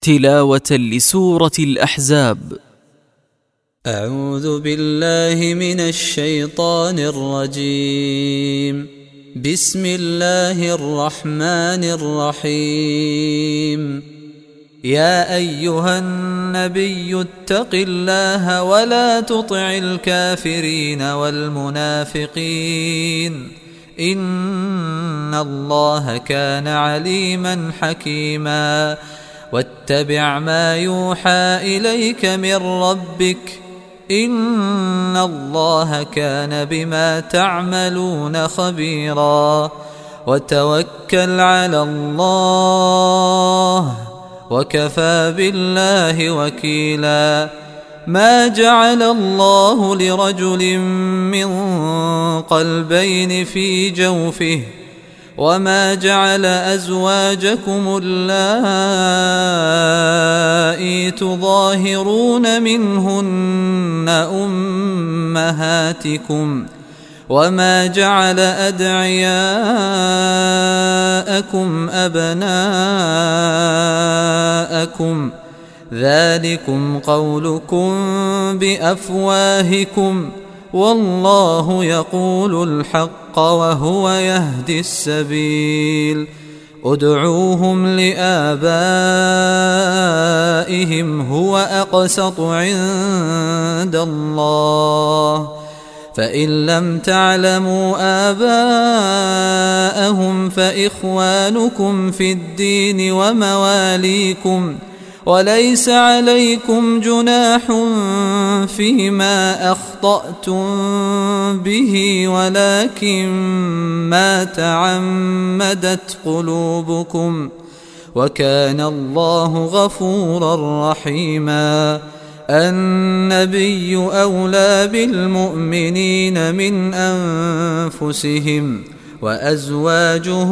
تلاوة لسورة الأحزاب. أعوذ بالله من الشيطان الرجيم. بسم الله الرحمن الرحيم. يا أيها النبي اتق الله ولا تطع الكافرين والمنافقين إن الله كان عليما حكيما. واتبع ما يوحى إليك من ربك إن الله كان بما تعملون خبيرا. وتوكل على الله وكفى بالله وكيلا. ما جعل الله لرجل من قلبين في جوفه وما جعل أزواجكم اللائي تظاهرون منهن أمهاتكم وما جعل أدعياءكم أبناءكم ذلكم قولكم بأفواهكم والله يقول الحق وهو يهدي السبيل. ادعوهم لآبائهم هو أقسط عند الله فإن لم تعلموا آباءهم فإخوانكم في الدين ومواليكم وليس عليكم جناح فيما أخطأتم به ولكن ما تعمدت قلوبكم وكان الله غفورا رحيما. النبي أولى بالمؤمنين من أنفسهم وأزواجه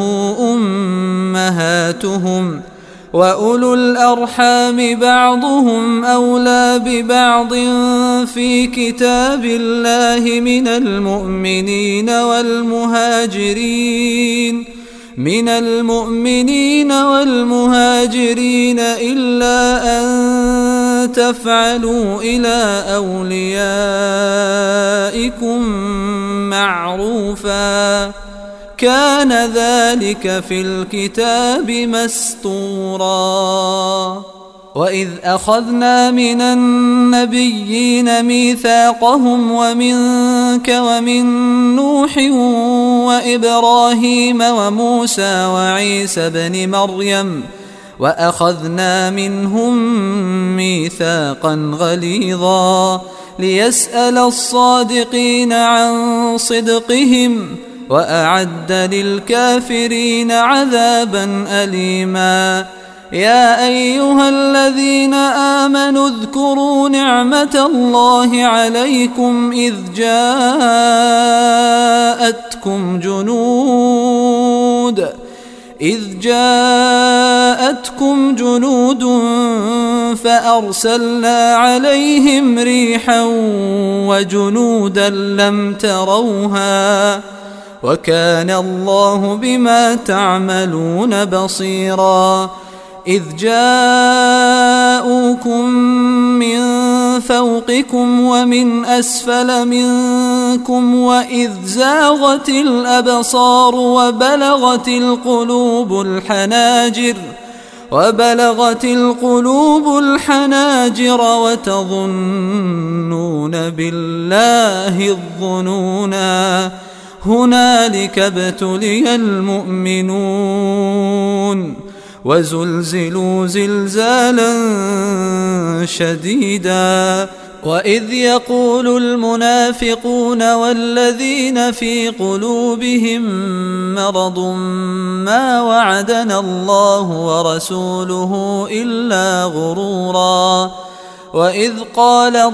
أمهاتهم وأولو الأرحام بعضهم أولى ببعض في كتاب الله من المؤمنين والمهاجرين إلا أن تفعلوا إلى أوليائكم معروفا كان ذلك في الكتاب مسطورا. وإذ أخذنا من النبيين ميثاقهم ومنك ومن نوح وإبراهيم وموسى وعيسى بن مريم وأخذنا منهم ميثاقا غليظا ليسأل الصادقين عن صدقهم وأعد للكافرين عذابا أليما. يا أيها الذين آمنوا اذكروا نعمة الله عليكم إذ جاءتكم جنود فأرسلنا عليهم ريحا وجنودا لم تروها وكان الله بما تعملون بصيرا. إذ جاءوكم من فوقكم ومن أسفل منكم وإذ زاغت الأبصار وبلغت القلوب الحناجر وتظنون بالله الظنونا. هنالك ابتلي المؤمنون وزلزلوا زلزالا شديدا. وإذ يقول المنافقون والذين في قلوبهم مرض ما وعدنا الله ورسوله إلا غرورا. وإذ قالت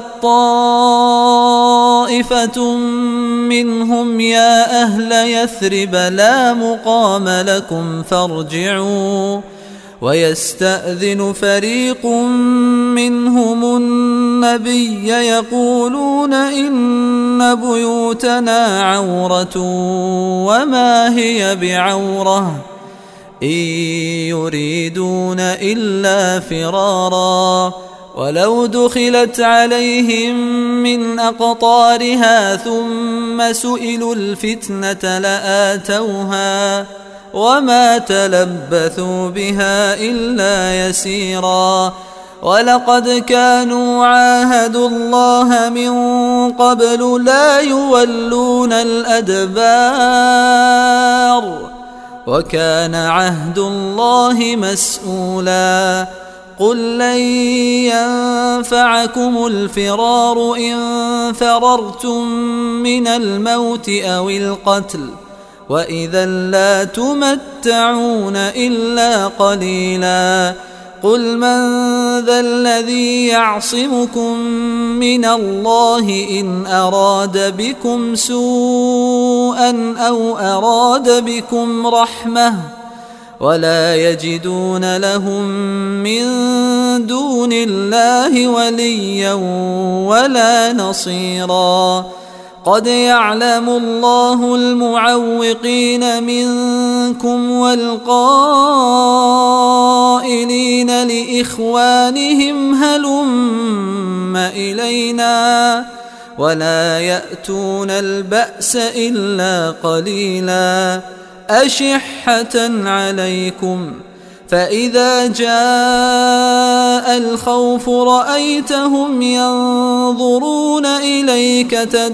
طائفة منهم يا أهل يثرب لا مقام لكم فارجعوا ويستأذن فريق منهم النبي يقولون إن بيوتنا عورة وما هي بعورة إن يريدون إلا فرارا ولو دخلت عليهم من أقطارها ثم سئلوا الفتنة لآتوها وما تلبثوا بها إلا يسيرا ولقد كانوا عاهدوا الله من قبل لا يولون الأدبار وكان عهد الله مسؤولا قل لن ينفعكم الفرار إن فررتم من الموت أو القتل وإذا لا تمتعون إلا قليلا قل من ذا الذي يعصمكم من الله إن أراد بكم سوءا أو أراد بكم رحمة ولا يجدون لهم من دون الله وليا ولا نصيرا قد يعلم الله المعوقين منكم والقائلين لإخوانهم هلم إلينا ولا يأتون البأس إلا قليلا أشحة عليكم فإذا جاء الخوف رأيتهم ينظرون إليك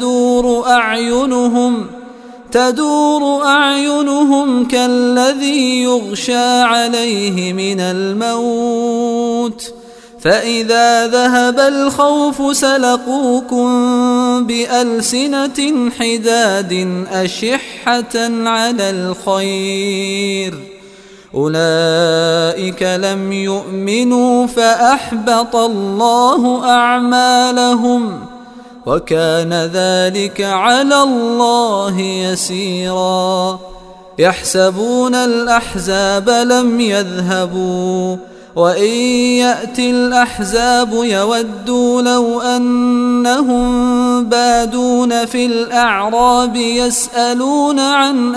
تدور أعينهم كالذي يغشى عليه من الموت فإذا ذهب الخوف سلقوكم بألسنة حداد أشحة على الخير أولئك لم يؤمنوا فأحبط الله أعمالهم وكان ذلك على الله يسيرا يحسبون الأحزاب لم يذهبوا وإن يأتي الأحزاب يودوا لو أنهم بادون في الأعراب يسألون عن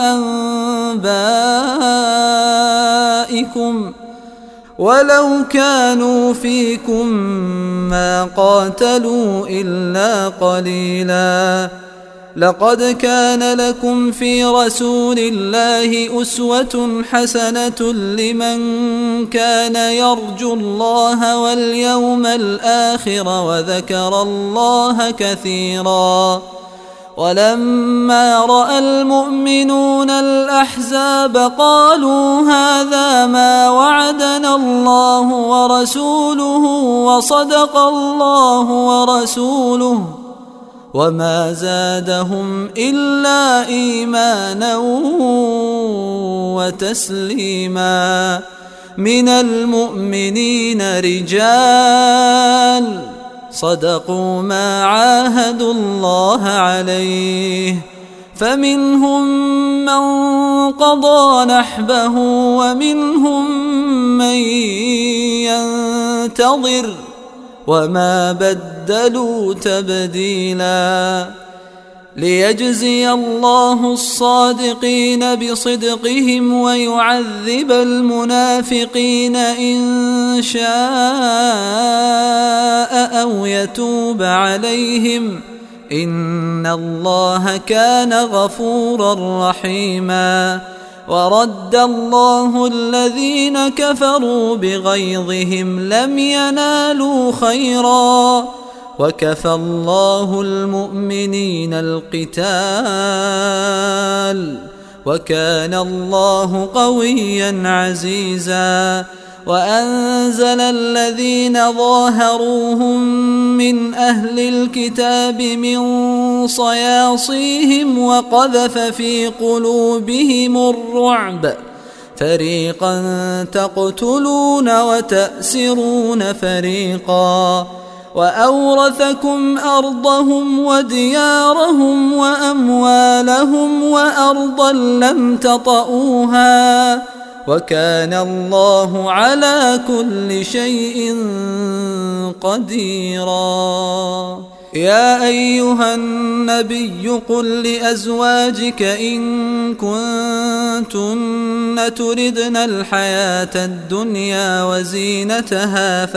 أنبائكم ولو كانوا فيكم ما قاتلوا إلا قليلا لقد كان لكم في رسول الله أسوة حسنة لمن كان يرجو الله واليوم الآخر وذكر الله كثيرا ولما رأى المؤمنون الأحزاب قالوا هذا ما وعدنا الله ورسوله وصدق الله ورسوله وما زادهم إلا إيمانا وتسليما من المؤمنين رجال صدقوا ما عاهدوا الله عليه فمنهم من قضى نحبه ومنهم من ينتظر وما بدلوا تبديلا ليجزي الله الصادقين بصدقهم ويعذب المنافقين إن شاء أو يتوب عليهم إن الله كان غفورا رحيما ورد الله الذين كفروا بغيظهم لم ينالوا خيرا وكفى الله المؤمنين القتال وكان الله قويا عزيزا وأنزل الذين ظاهروهم من أهل الكتاب من صياصيهم وقذف في قلوبهم الرعب فريقا تقتلون وتأسرون فريقا وأورثكم أرضهم وديارهم وأموالهم وأرضا لم تطئوها وكان الله على كل شيء قديرا يا أيها النبي قل لأزواجك إن كنتن تردن الحياة الدنيا وزينتها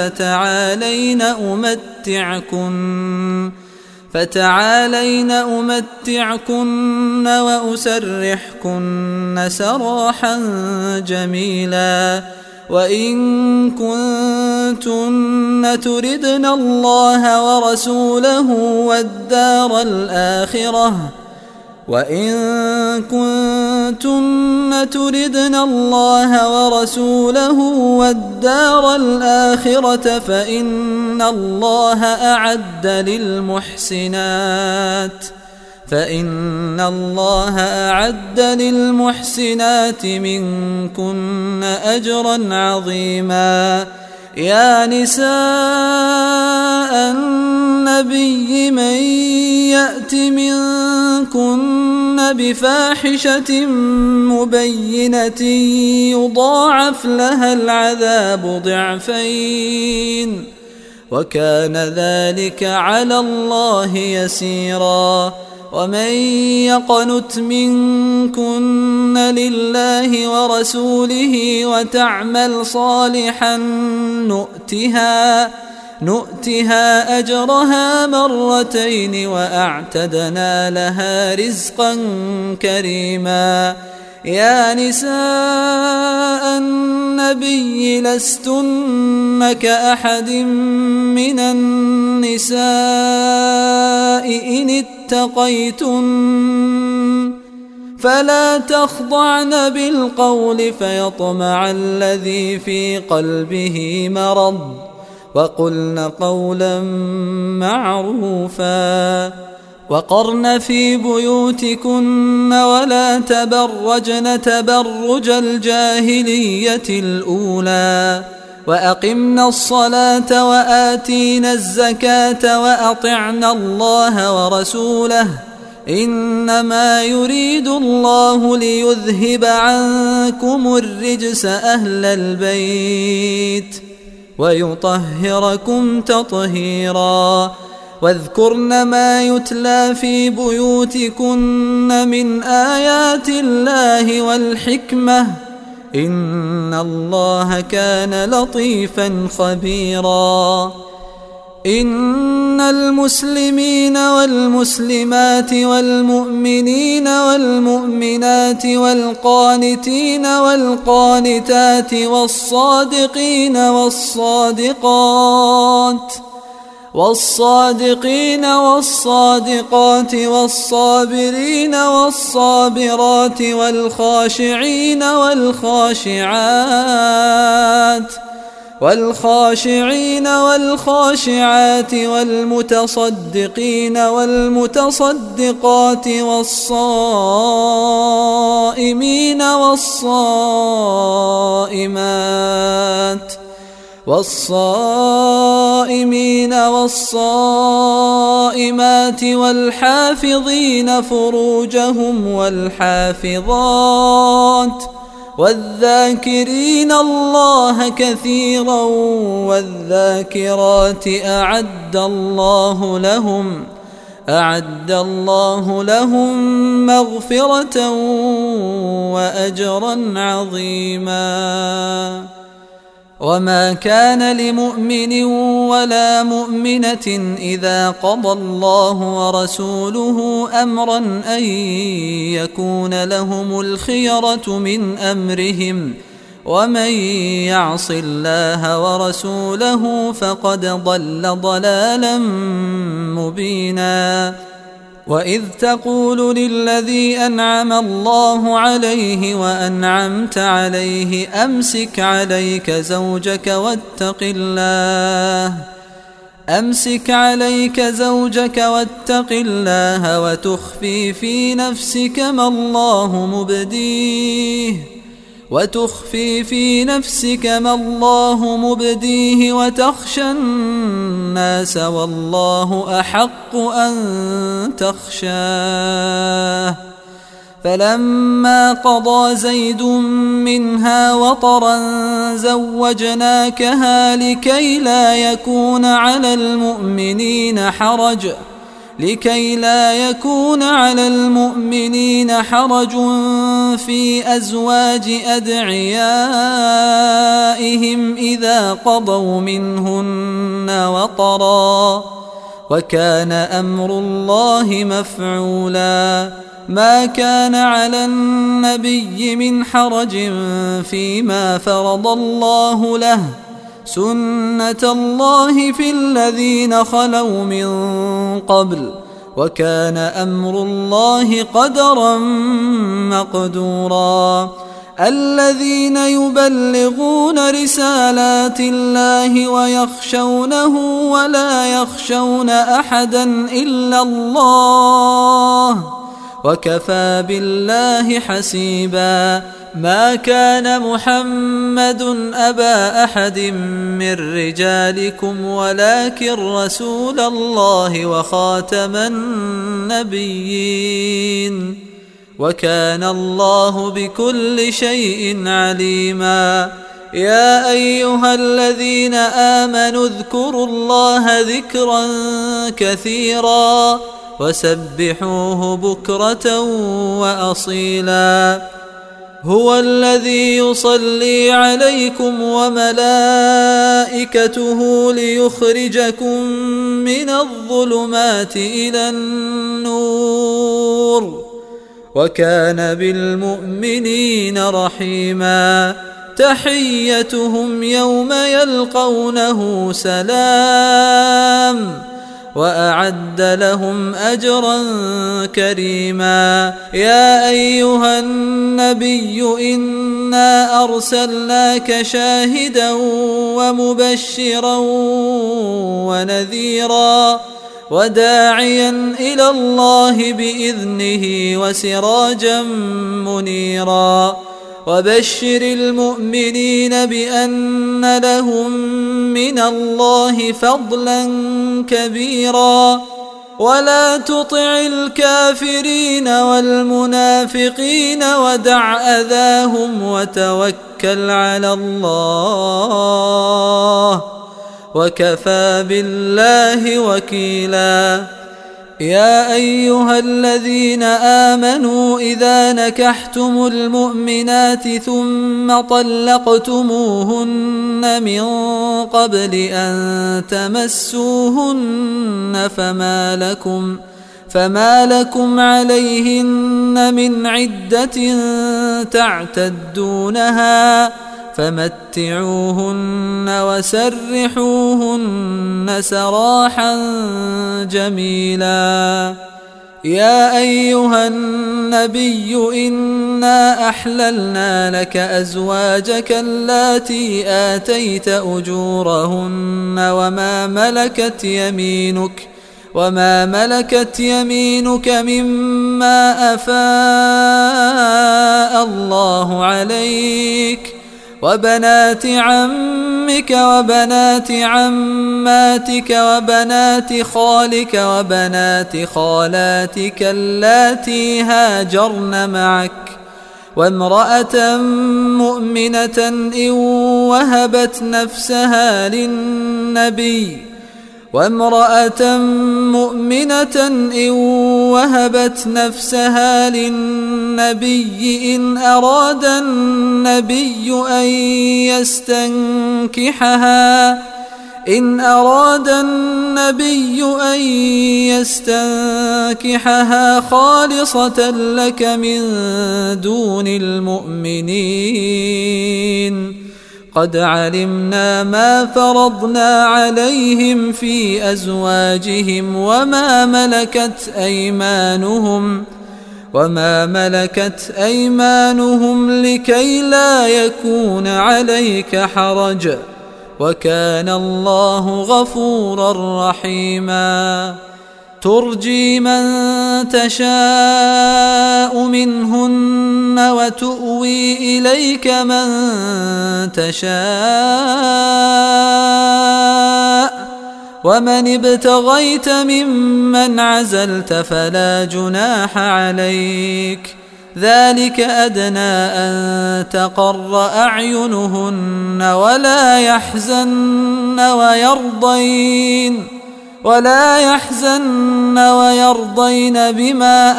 فتعالين أمتعكن وأسرحكن سراحا جميلا وإن كنتن تردن الله والدار الآخرة فإن الله أعد للمحسنات منكن أجرا عظيما. يا نساء النبي من يأت منكن بفاحشة مبينة يضاعف لها العذاب ضعفين وكان ذلك على الله يسيرا. ومن يقنت منكن لله ورسوله وتعمل صالحا نؤتها أجرها مرتين وأعتدنا لها رزقا كريما. يا نساء النبي لستن كأحد من النساء إن اتقيتن فلا تخضعن بالقول فيطمع الذي في قلبه مرض وقلن قولا معروفا. وقرن في بيوتكن ولا تبرجن تبرج الجاهلية الأولى وأقمنا الصلاة وآتينا الزكاة وأطعنا الله ورسوله إنما يريد الله ليذهب عنكم الرجس أهل البيت ويطهركم تطهيرا. واذكرن ما يتلى في بيوتكن من آيات الله والحكمة إن الله كان لطيفا خبيرا. إن المسلمين والمسلمات والمؤمنين والمؤمنات والقانتين والقانتات والصادقين والصادقات والصابرين والصابرات والخاشعين والخاشعات والمتصدقين والمتصدقات والصائمين والصائمات والحافظين فروجهم والحافظات والذاكرين الله كثيرا والذاكرات أعد الله لهم مغفرة وأجرا عظيما. وما كان لمؤمن ولا مؤمنة إذا قضى الله ورسوله أمرا أن يكون لهم الخيرة من أمرهم ومن يعص الله ورسوله فقد ضل ضلالا مبينا. وإذ تقول للذي أنعم الله عليه وأنعمت عليه أمسك عليك زوجك واتق الله وتخفي في نفسك ما الله مبديه وتخشى الناس والله أحق أن تخشاه فلما قضى زيد منها وطرا زوجناكها لكي لا يكون على المؤمنين حرج في أزواج أدعيائهم إذا قضوا منهن وطرا وكان أمر الله مفعولا ما كان على النبي من حرج فيما فرض الله له سنة الله في الذين خلوا من قبل وكان أمر الله قدرا مقدورا الذين يبلغون رسالات الله ويخشونه ولا يخشون أحدا إلا الله وكفى بالله حسيبا ما كان محمد أبا أحد من رجالكم ولكن رسول الله وخاتم النبيين وكان الله بكل شيء عليما يا أيها الذين آمنوا اذكروا الله ذكرا كثيرا وسبحوه بكرة وأصيلا هو الذي يصلي عليكم وملائكته ليخرجكم من الظلمات إلى النور وكان بالمؤمنين رحيما تحيتهم يوم يلقونه سلام وأعد لهم أجرا كريما يا أيها النبي إنا أرسلناك شاهدا ومبشرا ونذيرا وداعيا إلى الله بإذنه وسراجا منيرا وبشر المؤمنين بأن لهم من الله فضلا كبيرا ولا تطع الكافرين والمنافقين ودع أذاهم وتوكل على الله وكفى بالله وكيلا يا أيها الذين آمنوا إذا نكحتم المؤمنات ثم طلقتموهن من قبل أن تمسوهن فما لكم عليهن من عدة تعتدونها فمتعوهن وسرحوهن سراحا جميلا يا أيها النبي إنا أحللنا لك أزواجك اللاتي آتيت أجورهن وما ملكت يمينك مما أفاء الله عليك وبنات عمك وبنات عماتك وبنات خالك وبنات خالاتك اللاتي هاجرن معك وامرأة مؤمنة إن وهبت نفسها للنبي إن أراد النبي أن يستنكحها خالصة لك من دون المؤمنين قد علمنا ما فرضنا عليهم في أزواجهم وما ملكت أيمانهم لكي لا يكون عليك حرج وكان الله غفورا رحيما ترجي من تشاء منهن وتؤوي إليك من تشاء ومن ابتغيت ممن عزلت فلا جناح عليك ذلك أدنى أن تقر أعينهن ولا يحزن ويرضين بما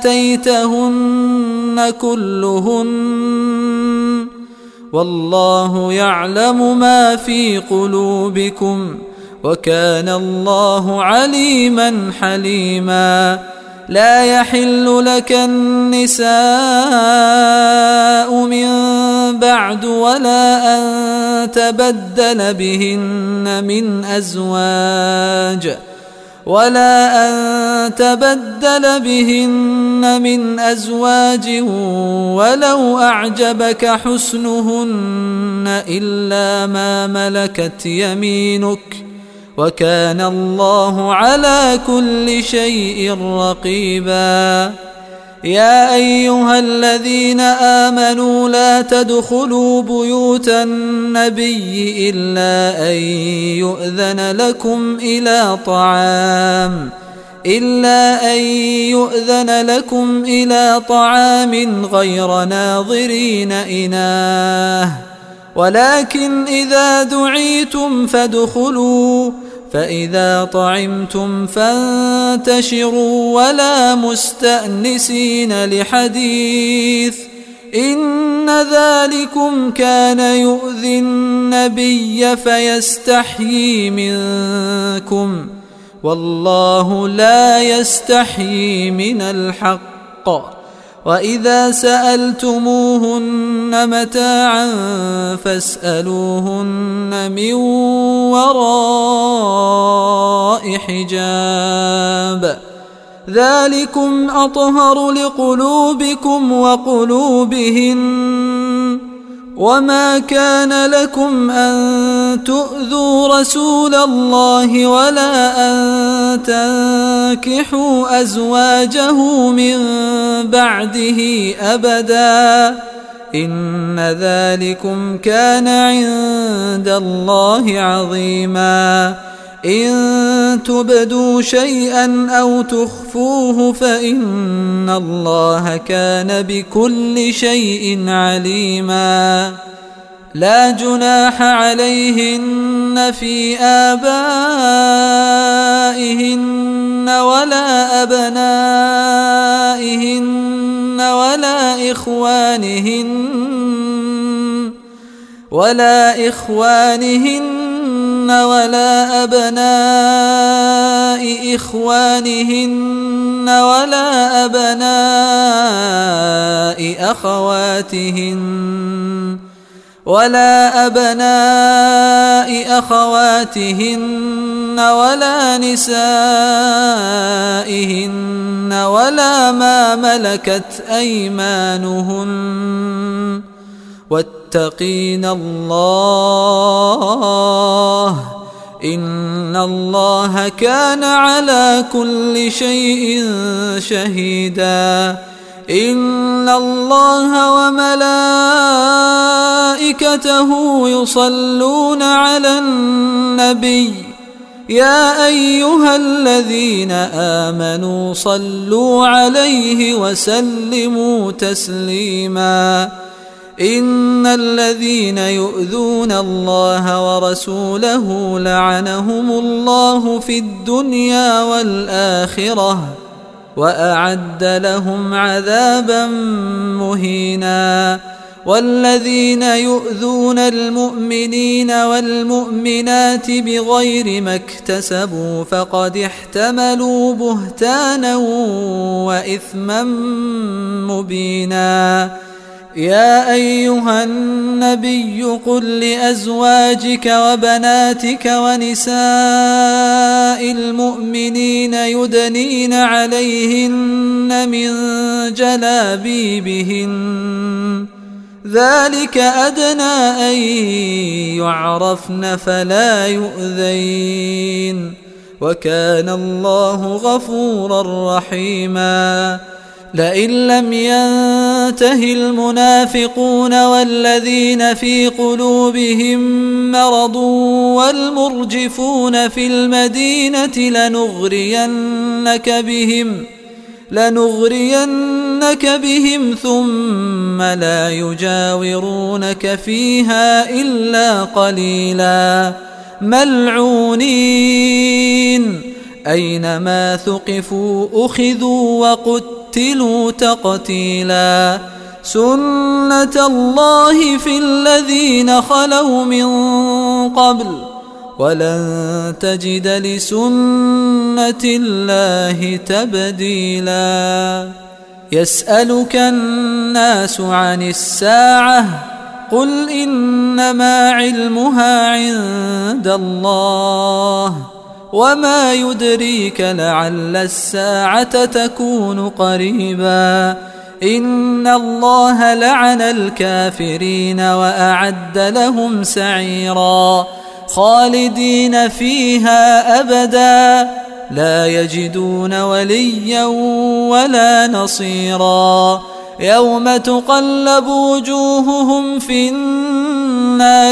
آتيتهن كلهن والله يعلم ما في قلوبكم وكان الله عليما حليما. لا يحل لك النساء من بعد ولا أن تبدل بهن من أزواج ولو أعجبك حسنهن إلا ما ملكت يمينك وكان الله على كل شيء رقيبا. يا أيها الذين آمنوا لا تدخلوا بيوت النبي إلا أن يؤذن لكم إلى طعام غير ناظرين إناه ولكن إذا دعيتم فادخلوا فإذا طعمتم فانتشروا ولا مستأنسين لحديث إن ذلكم كان يؤذي النبي فيستحيي منكم والله لا يستحيي من الحق. وإذا سألتموهن متاعا فاسألوهن من وراء حجاب ذلكم أطهر لقلوبكم وقلوبهن. وما كان لكم أن تؤذوا رسول الله ولا أن تنكحوا أزواجه من بعده أبدا إن ذلكم كان عند الله عظيما. إن تبدوا شيئا أو تخفوه فإن الله كان بكل شيء عليما. لا جناح عليهن في آبائهن ولا أبنائهن ولا إخوانهن ولا أبناء إخوانهن ولا أبناء أخواتهن ولا نسائهن ولا ما ملكت أيمانهن واتقين الله إن الله كان على كل شيء شهيدا. إن الله وملائكته يصلون على النبي يا أيها الذين آمنوا صلوا عليه وسلموا تسليما. إن الذين يؤذون الله ورسوله لعنهم الله في الدنيا والآخرة وأعد لهم عذابا مهينا. والذين يؤذون المؤمنين والمؤمنات بغير ما اكتسبوا فقد احتملوا بهتانا وإثما مبينا. يا أيها النبي قل لأزواجك وبناتك ونساء المؤمنين يدنين عليهن من جلابيبهن ذلك أدنى أن يعرفن فلا يؤذين وكان الله غفورا رحيما. لئن لم ينته المنافقون والذين في قلوبهم مرض والمرجفون في لنغرينك يطوفنك بهم ثم لا يجاورونك فيها إلا قليلا ملعونين أينما ثقفوا أخذوا وقتلوا تقتيلا سنة الله في الذين خلوا من قبل ولن تجد لسنة الله تبديلا يسألك الناس عن الساعة قل إنما علمها عند الله وما يدريك لعل الساعة تكون قريبا إن الله لعن الكافرين وأعد لهم سعيرا خالدين فيها أبدا لا يجدون وليا ولا نصيرا يوم تقلب وجوههم في النار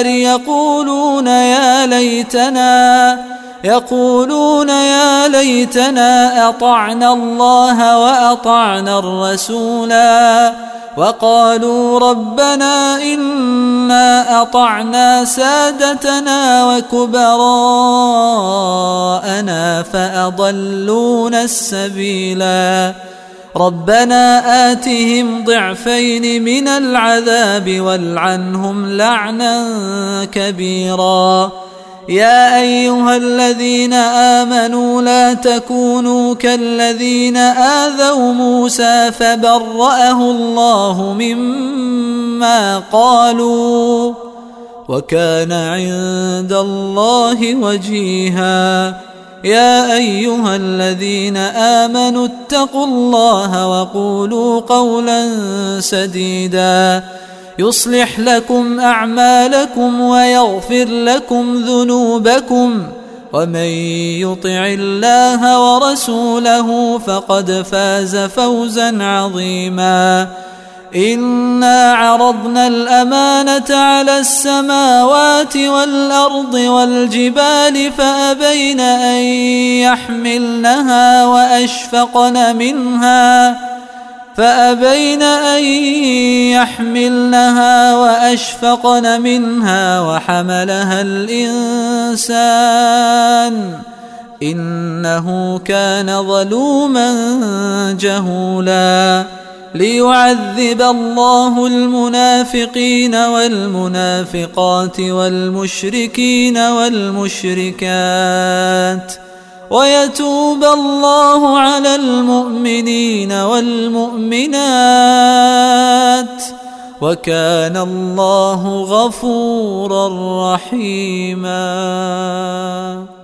يقولون يا ليتنا أطعنا الله وأطعنا الرسولا وقالوا ربنا إنا أطعنا سادتنا وكبراءنا فأضلونا السبيلا ربنا آتهم ضعفين من العذاب والعنهم لعنا كبيرا يا أيها الذين آمنوا لا تكونوا كالذين آذوا موسى فبرأه الله مما قالوا وكان عند الله وجيها يا أيها الذين آمنوا اتقوا الله وقولوا قولا سديدا يصلح لكم أعمالكم ويغفر لكم ذنوبكم ومن يطع الله ورسوله فقد فاز فوزا عظيما إنا عرضنا الأمانة على السماوات والأرض والجبال فأبين أن يحملنها وأشفقن منها وحملها الإنسان إنه كان ظلوما جهولا ليعذب الله المنافقين والمنافقات والمشركين والمشركات ويتوب الله على المؤمنين والمؤمنات وكان الله غفورا رحيما.